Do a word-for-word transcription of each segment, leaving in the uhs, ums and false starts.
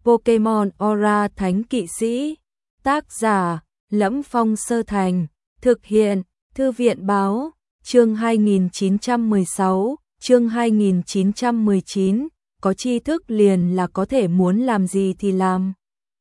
Pokemon Aura Thánh Kỵ Sĩ. Tác giả Lẫm Phong Sơ Thành. Thực hiện Thư viện Báo. Chương hai nghìn chín trăm mười sáu, chương hai nghìn chín trăm mười chín, có tri thức liền là có thể muốn làm gì thì làm.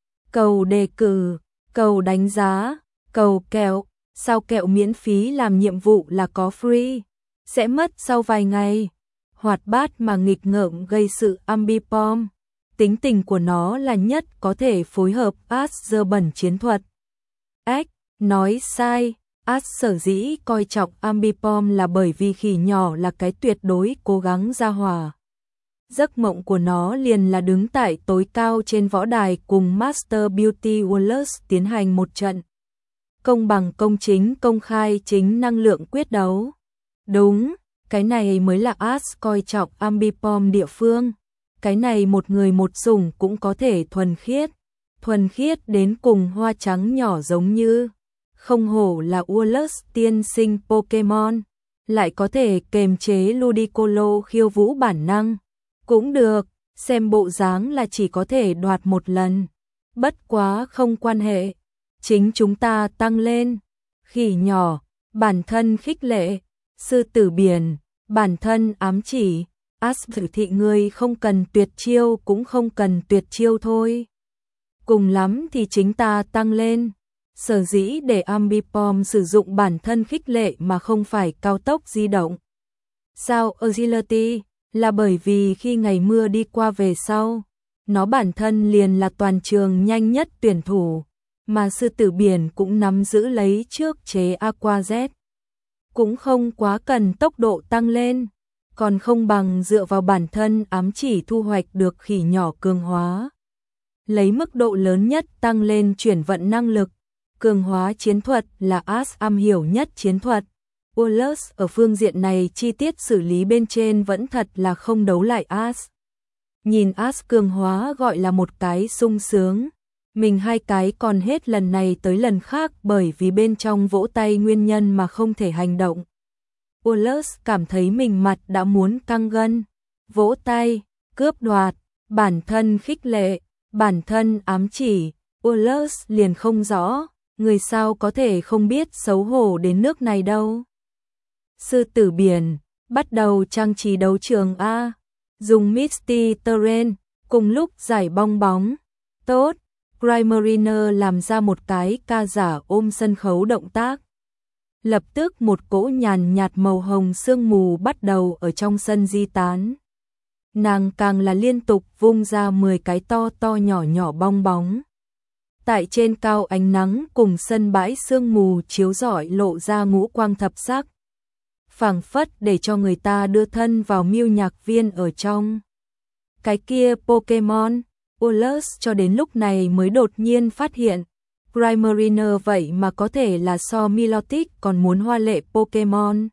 Cầu đề cử, cầu đánh giá, cầu kẹo, sao kẹo miễn phí làm nhiệm vụ là có free, sẽ mất sau vài ngày. Hoạt bát mà nghịch ngợm gây sự Ambipom, tính tình của nó là nhất có thể phối hợp Ash dơ bẩn chiến thuật. Ếch, nói sai. Ash sở dĩ coi trọng Ambipom là bởi vì khỉ nhỏ là cái tuyệt đối cố gắng ra hòa. Giấc mộng của nó liền là đứng tại tối cao trên võ đài cùng Master Beauty Wallace tiến hành một trận công bằng, công chính, công khai, chính năng lượng quyết đấu. Đúng, cái này mới là Ash coi trọng Ambipom địa phương. Cái này một người một sủng cũng có thể thuần khiết, thuần khiết đến cùng hoa trắng nhỏ giống như. Không hổ là Wallace tiên sinh Pokemon, lại có thể kềm chế Ludicolo khiêu vũ bản năng. Cũng được, xem bộ dáng là chỉ có thể đoạt một lần. Bất quá không quan hệ, chính chúng ta tăng lên. Khỉ nhỏ, bản thân khích lệ. Sư tử biển, bản thân ám chỉ. Ash thử thị ngươi không cần tuyệt chiêu cũng không cần tuyệt chiêu thôi. Cùng lắm thì chính ta tăng lên. Sở dĩ để Ambipom sử dụng bản thân khích lệ mà không phải cao tốc di động. Sao Agility? Là bởi vì khi ngày mưa đi qua về sau, nó bản thân liền là toàn trường nhanh nhất tuyển thủ, mà sư tử biển cũng nắm giữ lấy trước chế Aqua Z. Cũng không quá cần tốc độ tăng lên, còn không bằng dựa vào bản thân ám chỉ thu hoạch được khỉ nhỏ cường hóa. Lấy mức độ lớn nhất tăng lên chuyển vận năng lực. Cường hóa chiến thuật là Ash am hiểu nhất chiến thuật. Wallace ở phương diện này chi tiết xử lý bên trên vẫn thật là không đấu lại Ash. Nhìn Ash cường hóa gọi là một cái sung sướng. Mình hai cái còn hết lần này tới lần khác bởi vì bên trong vỗ tay nguyên nhân mà không thể hành động. Wallace cảm thấy mình mặt đã muốn căng gân. Vỗ tay, cướp đoạt, bản thân khích lệ, bản thân ám chỉ. Wallace liền không rõ. Người sao có thể không biết xấu hổ đến nước này đâu. Sư tử biển, bắt đầu trang trí đấu trường A. Dùng Misty Terrain, cùng lúc giải bong bóng. Tốt, Primariner làm ra một cái ca giả ôm sân khấu động tác. Lập tức một cỗ nhàn nhạt màu hồng sương mù bắt đầu ở trong sân di tán. Nàng càng là liên tục vung ra mười cái to to nhỏ nhỏ bong bóng. Tại trên cao ánh nắng cùng sân bãi sương mù chiếu rọi lộ ra ngũ quang thập sắc. Phảng phất để cho người ta đưa thân vào miêu nhạc viên ở trong. Cái kia Pokemon, Wallace cho đến lúc này mới đột nhiên phát hiện. Primariner vậy mà có thể là so Milotic còn muốn hoa lệ Pokemon.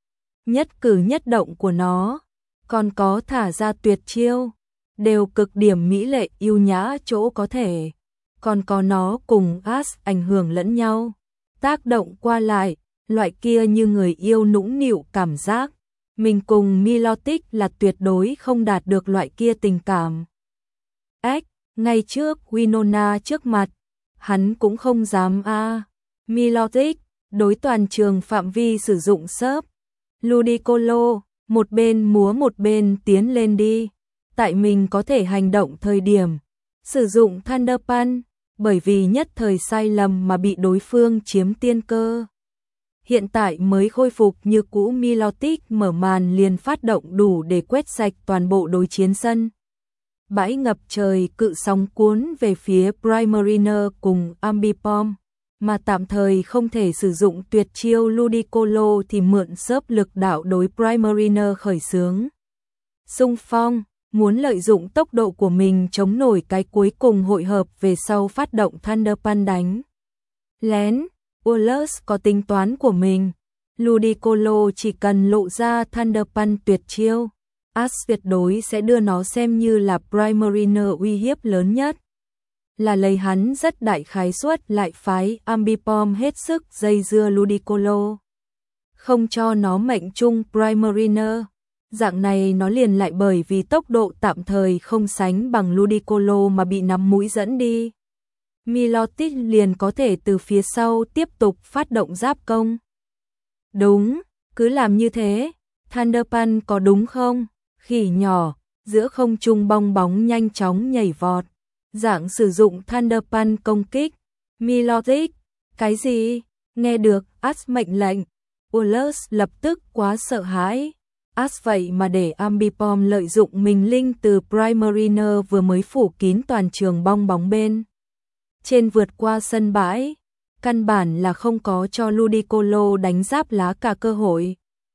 Nhất cử nhất động của nó, còn có thả ra tuyệt chiêu, đều cực điểm mỹ lệ yêu nhã chỗ có thể. Còn có nó cùng Ash ảnh hưởng lẫn nhau, tác động qua lại, loại kia như người yêu nũng nịu cảm giác. Mình cùng Milotic là tuyệt đối không đạt được loại kia tình cảm. Ếch, ngay trước Winona trước mặt, hắn cũng không dám a. À. Milotic, đối toàn trường phạm vi sử dụng sớp. Ludicolo, một bên múa một bên tiến lên đi. Tại mình có thể hành động thời điểm, sử dụng Thunder Punch. Bởi vì nhất thời sai lầm mà bị đối phương chiếm tiên cơ. Hiện tại mới khôi phục như cũ, Milotic mở màn liền phát động đủ để quét sạch toàn bộ đối chiến sân. Bãi ngập trời cự sóng cuốn về phía Primariner cùng Ambipom, mà tạm thời không thể sử dụng tuyệt chiêu Ludicolo thì mượn xớp lực đạo đối Primariner khởi xướng. Xung phong, muốn lợi dụng tốc độ của mình chống nổi cái cuối cùng hội hợp về sau phát động Thunder Punch đánh. Lén, Wallace có tính toán của mình. Ludicolo chỉ cần lộ ra Thunder Punch tuyệt chiêu, Ash tuyệt đối sẽ đưa nó xem như là Primariner uy hiếp lớn nhất. Là lấy hắn rất đại khái suất lại phái Ambipom hết sức dây dưa Ludicolo. Không cho nó mệnh trung Primariner. Dạng này nó liền lại bởi vì tốc độ tạm thời không sánh bằng Ludicolo mà bị nắm mũi dẫn đi. Milotic liền có thể từ phía sau tiếp tục phát động giáp công. Đúng, cứ làm như thế. Thunder Punch có đúng không? Khỉ nhỏ, giữa không trung bong bóng nhanh chóng nhảy vọt. Dạng sử dụng Thunder Punch công kích. Milotic, cái gì? Nghe được Ash mệnh lệnh, Wallace lập tức quá sợ hãi. Ash vậy mà để Ambipom lợi dụng mình linh từ Primariner vừa mới phủ kín toàn trường bong bóng bên trên vượt qua sân bãi, căn bản là không có cho Ludicolo đánh giáp lá cả cơ hội.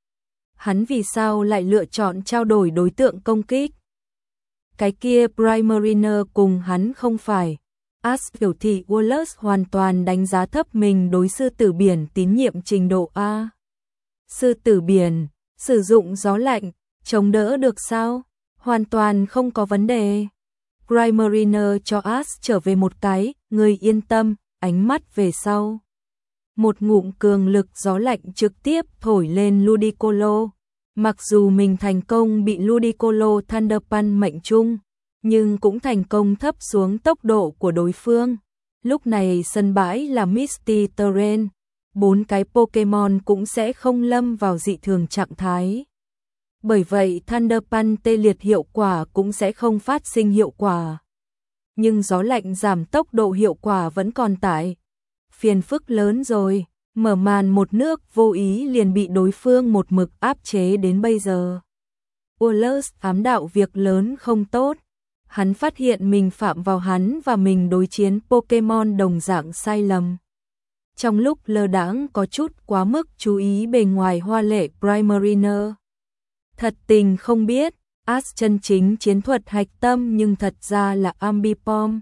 Hắn vì sao lại lựa chọn trao đổi đối tượng công kích? Cái kia Primariner cùng hắn không phải. Ash biểu thị Wallace hoàn toàn đánh giá thấp mình đối sư tử biển tín nhiệm trình độ A. Sư tử biển, sử dụng gió lạnh, chống đỡ được sao? Hoàn toàn không có vấn đề. Primariner cho Ash trở về một cái, người yên tâm, ánh mắt về sau. Một ngụm cường lực gió lạnh trực tiếp thổi lên Ludicolo. Mặc dù mình thành công bị Ludicolo Thunder Punch mệnh trung, nhưng cũng thành công thấp xuống tốc độ của đối phương. Lúc này sân bãi là Misty Terrain, bốn cái Pokémon cũng sẽ không lâm vào dị thường trạng thái. Bởi vậy Thunder Punch tê liệt hiệu quả cũng sẽ không phát sinh hiệu quả. Nhưng gió lạnh giảm tốc độ hiệu quả vẫn còn tại. Phiền phức lớn rồi, mở màn một nước vô ý liền bị đối phương một mực áp chế đến bây giờ. Wallace ám đạo việc lớn không tốt. Hắn phát hiện mình phạm vào hắn và mình đối chiến Pokémon đồng dạng sai lầm. Trong lúc lơ đãng có chút quá mức chú ý bề ngoài hoa lệ Primariner. Thật tình không biết, Ash chân chính chiến thuật hạch tâm nhưng thật ra là Ambipom.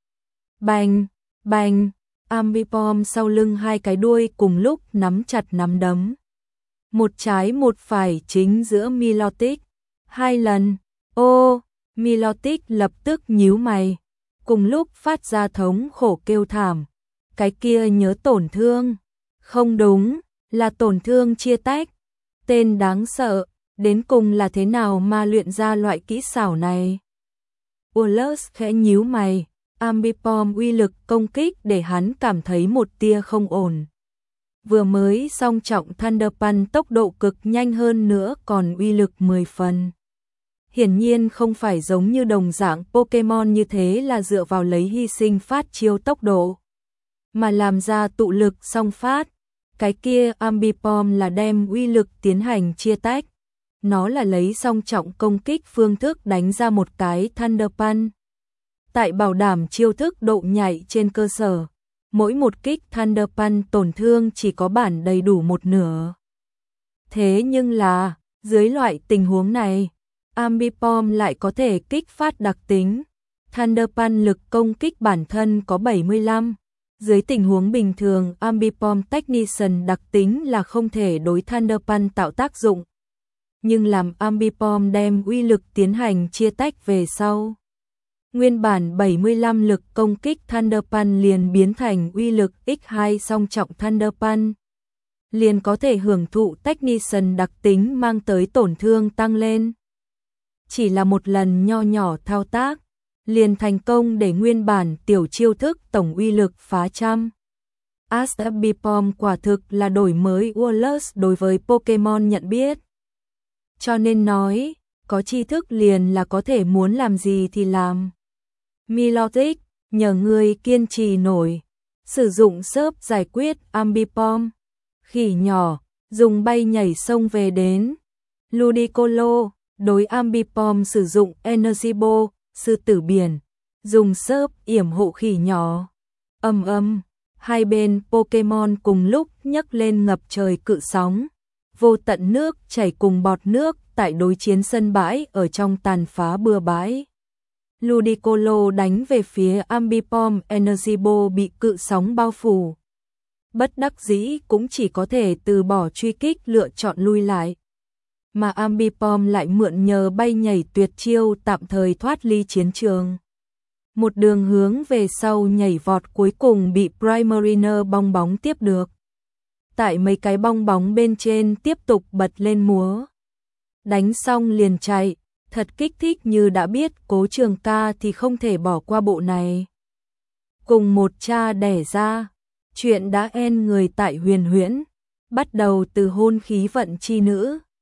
Bành, bành, Ambipom sau lưng hai cái đuôi cùng lúc nắm chặt nắm đấm. Một trái một phải chính giữa Milotic. Hai lần, ô, Milotic lập tức nhíu mày. Cùng lúc phát ra thống khổ kêu thảm. Cái kia nhớ tổn thương. Không đúng, là tổn thương chia tách. Tên đáng sợ. Đến cùng là thế nào mà luyện ra loại kỹ xảo này? Wallace khẽ nhíu mày, Ambipom uy lực công kích để hắn cảm thấy một tia không ổn. Vừa mới song trọng Thunder Punch tốc độ cực nhanh hơn nữa còn uy lực mười phần. Hiển nhiên không phải giống như đồng dạng Pokémon như thế là dựa vào lấy hy sinh phát chiêu tốc độ, mà làm ra tụ lực song phát. Cái kia Ambipom là đem uy lực tiến hành chia tách. Nó là lấy song trọng công kích phương thức đánh ra một cái Thunder Punch. Tại bảo đảm chiêu thức độ nhạy trên cơ sở, mỗi một kích Thunder Punch tổn thương chỉ có bản đầy đủ một nửa. Thế nhưng là, dưới loại tình huống này, Ambipom lại có thể kích phát đặc tính. Thunder Punch lực công kích bản thân có bảy mươi lăm. Dưới tình huống bình thường, Ambipom Technician đặc tính là không thể đối Thunder Punch tạo tác dụng. Nhưng làm Ambipom đem uy lực tiến hành chia tách về sau. Nguyên bản bảy mươi lăm lực công kích Thunder Punch liền biến thành uy lực nhân hai song trọng Thunder Punch. Liền có thể hưởng thụ Technician đặc tính mang tới tổn thương tăng lên. Chỉ là một lần nho nhỏ thao tác, liền thành công để nguyên bản tiểu chiêu thức tổng uy lực phá trăm. Ambipom quả thực là đổi mới Wallace đối với Pokémon nhận biết. Cho nên nói, có tri thức liền là có thể muốn làm gì thì làm. Milotic, nhờ người kiên trì nổi, sử dụng sớp giải quyết Ambipom. Khỉ nhỏ, dùng bay nhảy sông về đến. Ludicolo, đối Ambipom sử dụng Energy Ball, sư tử biển, dùng sớp yểm hộ khỉ nhỏ. Âm âm, hai bên Pokémon cùng lúc nhấc lên ngập trời cự sóng. Vô tận nước chảy cùng bọt nước tại đối chiến sân bãi ở trong tàn phá bừa bãi. Ludicolo đánh về phía Ambipom, Energy Ball bị cự sóng bao phủ. Bất đắc dĩ cũng chỉ có thể từ bỏ truy kích lựa chọn lui lại. Mà Ambipom lại mượn nhờ bay nhảy tuyệt chiêu tạm thời thoát ly chiến trường. Một đường hướng về sau nhảy vọt cuối cùng bị Primariner bong bóng tiếp được. Tại mấy cái bong bóng bên trên tiếp tục bật lên múa. đánh xong liền chạy, thật kích thích như đã biết Cố Trường Ca thì không thể bỏ qua bộ này. Cùng một cha đẻ ra, chuyện đã en người tại Huyền Huyễn, bắt đầu từ hôn khí vận chi nữ,